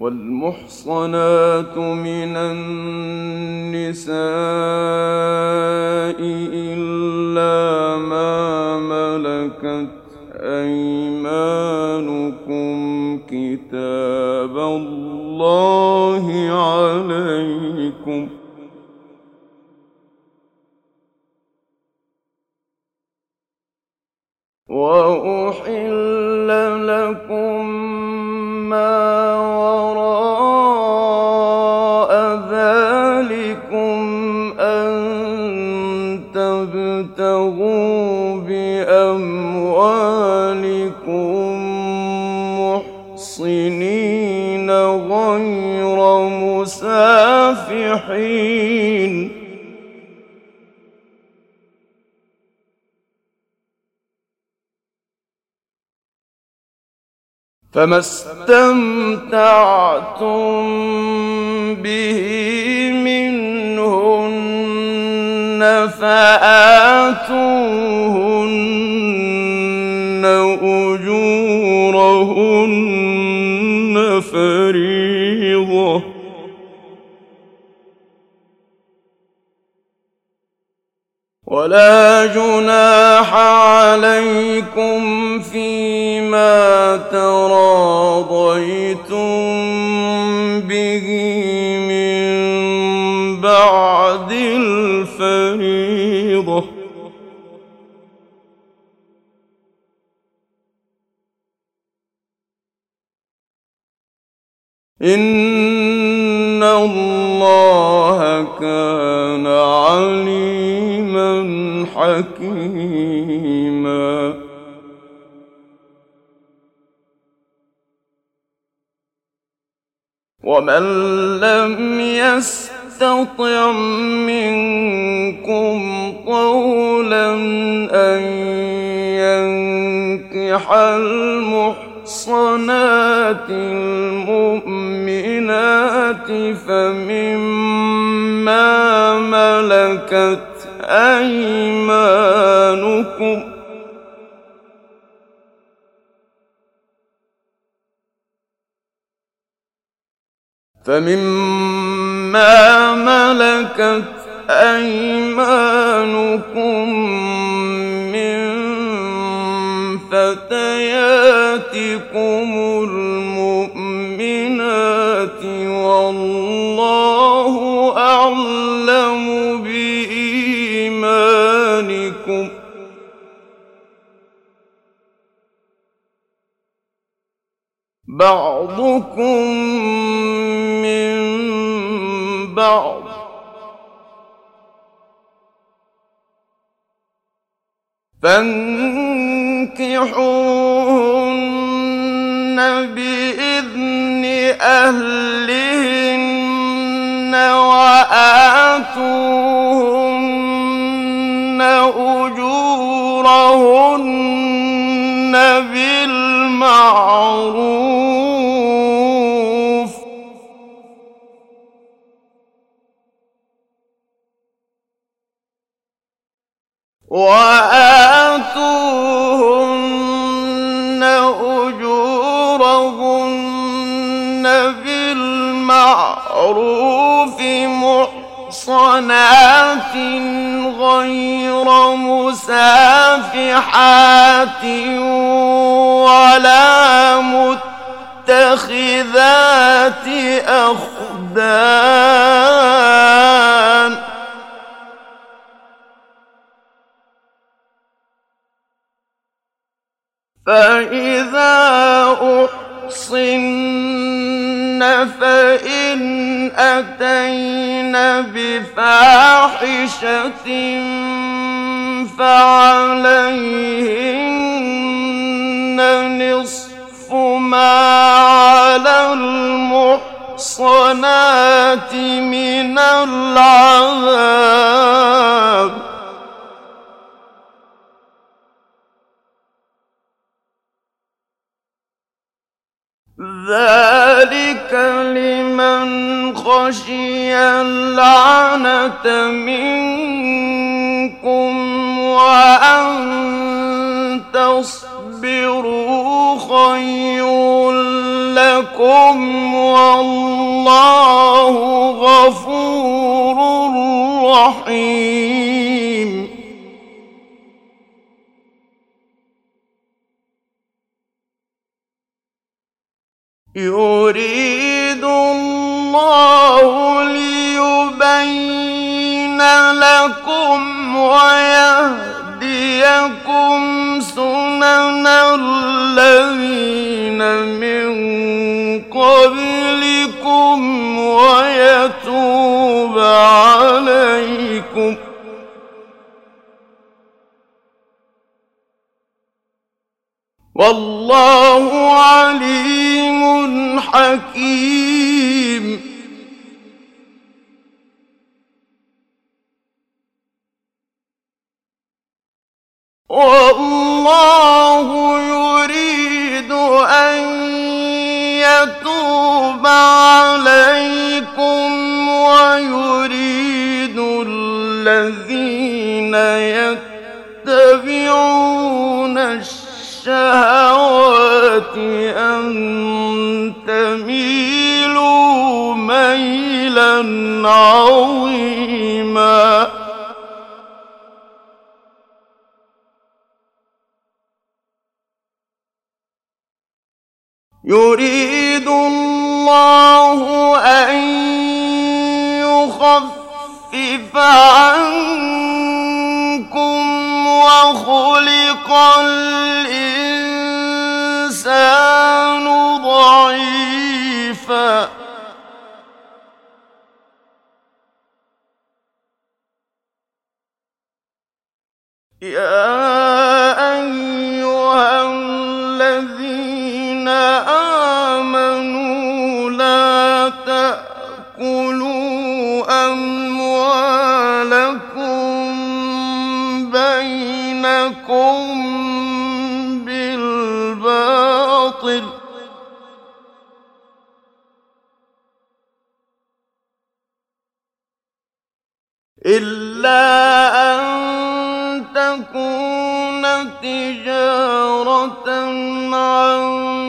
والمحصنات من النساء إلا ما ملكت أيمانكم كتاب الله عليكم وأحل لكم ما وراء ذلكم أن تبتغوا بأموالكم محصنين غير مسافحين فما استمتعتم به منهن فآتوهن أجورهن فريضة ولا جناح عليكم فيما تراضيتم به من بعد الفريضة إن الله كان عليما حكيما ومن لم يستطع منكم طولا أن ينكح المحصنات المؤمنات فمما ملكت أيمانكم من فتياتكم المؤمنات والله أعلم بإيمانكم بعضكم من بعض فانكحوهن بإذن أهلهن وآتوهن أجورهن بالمعروف محصنات غير مسافحات ولا متخذات أخدان فإذا أحصن فإن أتين بفاحشة فعليهن نصف ما على المحصنات من العذاب ذلك لمن خشي العنة منكم وأن تصبروا خير لكم والله غفور رحيم يريد الله ليبين لكم ويهديكم سنن الذين من قبلكم ويتوب عليكم والله عليم حكيم والله يريد أن يتوب عليكم ويريد الذين يتبعون الشهوات أن تميلوا ميلا عظيما يريد الله أن يخفف عنكم وخلق الإنسان ضعيفا يا أيها الذين آمنوا لا تأكلوا أموالكم بينكم بالباطل إلا أن تكون تجارة عن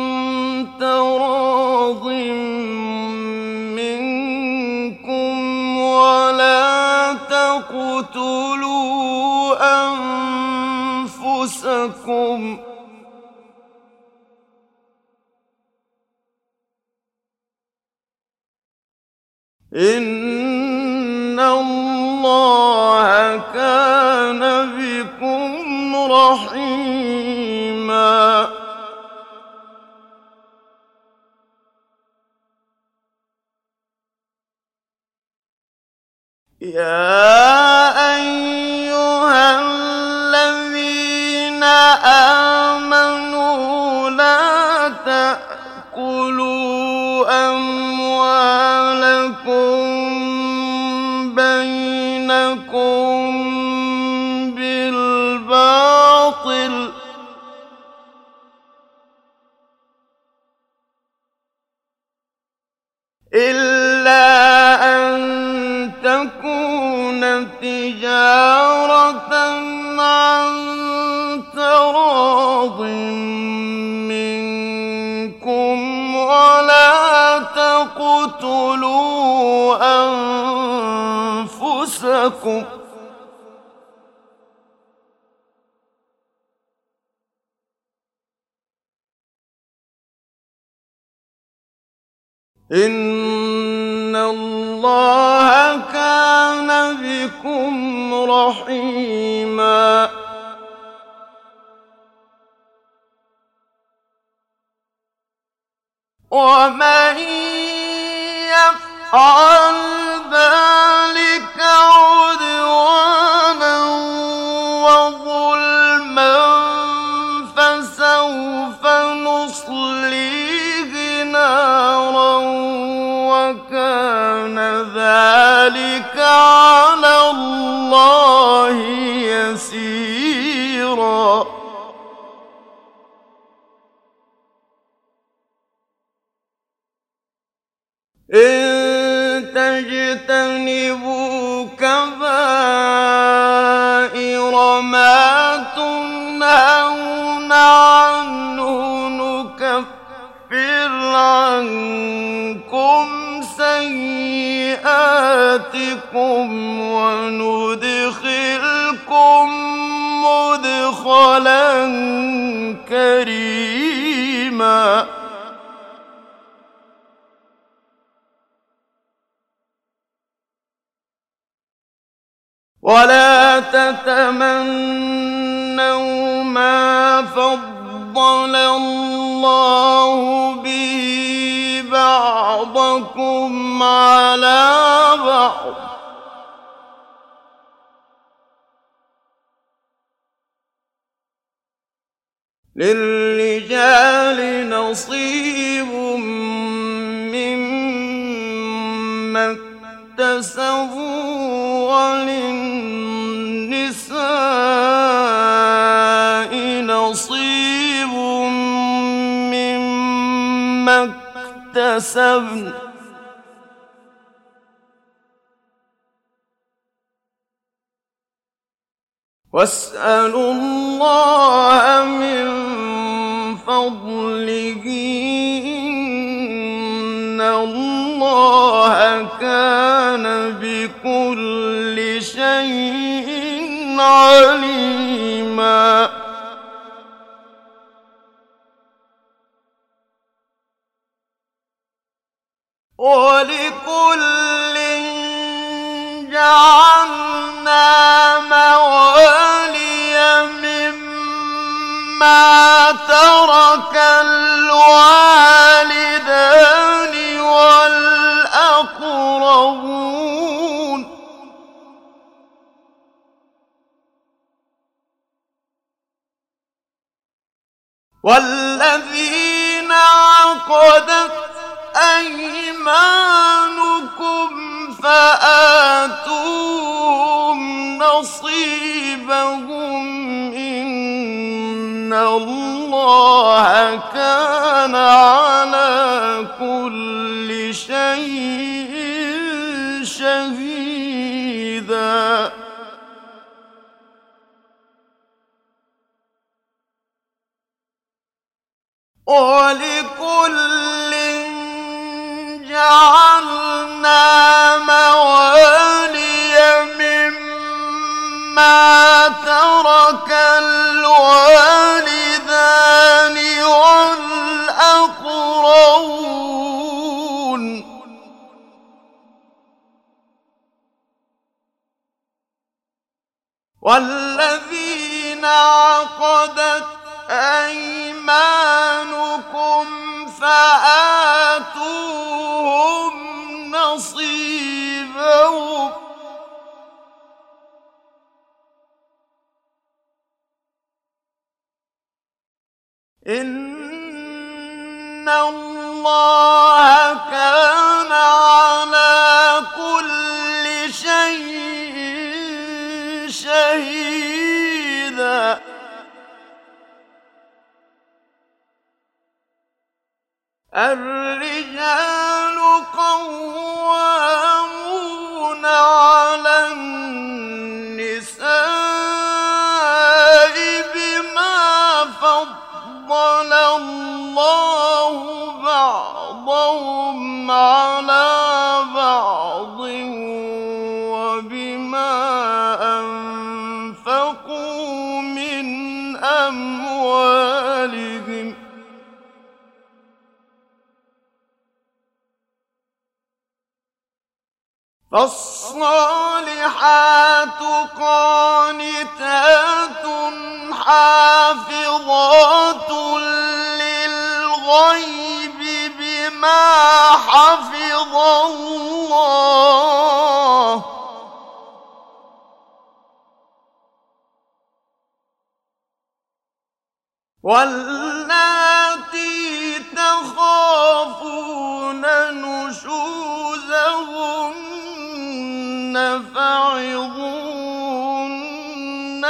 تراض منكم ولا تقتلوا أنفسكم إن الله كان بكم رحيما يا أيها الذين آمنوا لا تأكلوا أموالكم بينكم بالباطل إلا أن تكون تجارة عن تراض منكم ولا تقتلوا أنفسكم إن الله كان بكم رحيما ومن يفعل ذلك عدوانا وظلما فسوف نصليه نارا وكان ذلك على الله يسيرا إن تجتنبوا كبائر ما تنهون عنه نكفر عَنكُمْ سَيِّئَاتِكُمْ وَنُدْخِلْكُم مُّدْخَلًا كَرِيمًا وَلَا تَتَمَنَّوْا مَا فَضَّلَ اللَّهُ بِهِ بَعْضَكُمْ عَلَىٰ بَعْضٍ ۚ لِلرِّجَالِ نَصِيبٌ مِّمَّا اكْتَسَبُوا وَلِلنِّسَاءِ نَصِيبٌ مِّمَّا اكْتَسَبْنَ ۚ وَاسْأَلُوا اللَّهَ مِن فَضْلِهِ ۗ إِنَّ اللَّهَ كَانَ بِكُلِّ شَيْءٍ عَلِيمًا وَلِكُلٍّ جَعَلْنَا مَوَالِيَ مِمَّا تَرَكَ الْوَالِدَانِ وَالْأَقْرَبُونَ ۚ وَالَّذِينَ عَقَدَتْ أَيْمَانُكُمْ فَآتُوهُمْ نَصِيبَهُمْ ۖ إِنَّ اللَّهَ كَانَ عَلَىٰ كُلِّ شَيْءٍ شَهِيدًا وَلِكُلٍّ جَعَلْنَا مَوَالِيَ مِمَّا تَرَكَ الْوَالِدَانِ وَالْأَقْرَبُونَ ۚ وَالَّذِينَ عَقَدَتْ أَيْمَانُكُمْ فَآتُوهُمْ نَصِيبَهُمْ ۖ إِنَّ اللَّهَ كَانَ عَلَىٰ كُلِّ شَيْءٍ شَهِيدًا الرِّجَالُ قَوَّامُونَ عَلَى النِّسَاءِ بِمَا فَضَّلَ اللَّهُ بَعْضَهُمْ عَلَىٰ بَعْضٍ وَبِمَا أَنفَقُوا مِنْ أَمْوَالِهِمْ ۚ فَالصَّالِحَاتُ قَانِتَاتٌ حَافِظَاتٌ لِّلْغَيْبِ بِمَا حَفِظَ اللَّهُ ۚ وَاللَّاتِي تَخَافُونَ نُشُوزَهُنَّ فَعِظُوهُنَّ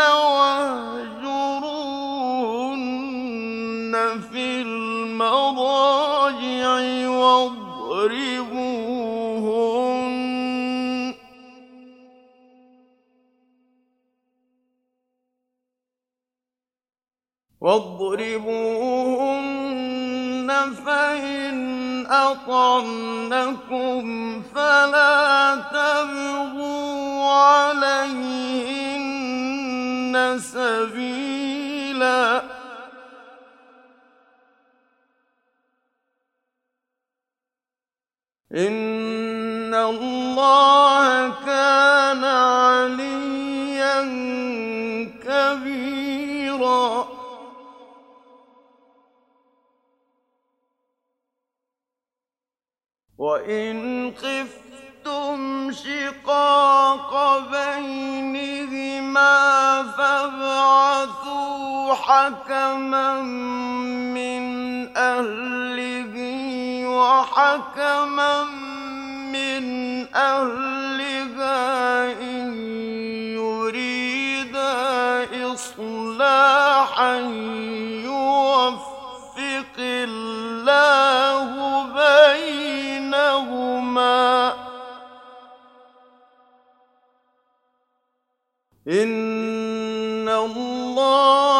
وَاهْجُرُوهُنَّ فِي الْمَضَاجِعِ واضربوهن فإن أطعنكم فلا تبغوا عليهن سبيلا إن الله كان عليا كبيرا وإن خفتم شقاق بينهما فابعثوا حكما من أهله وحكما من أهلها إن يريدا إصلاحا يوفق الله بينهما إن الله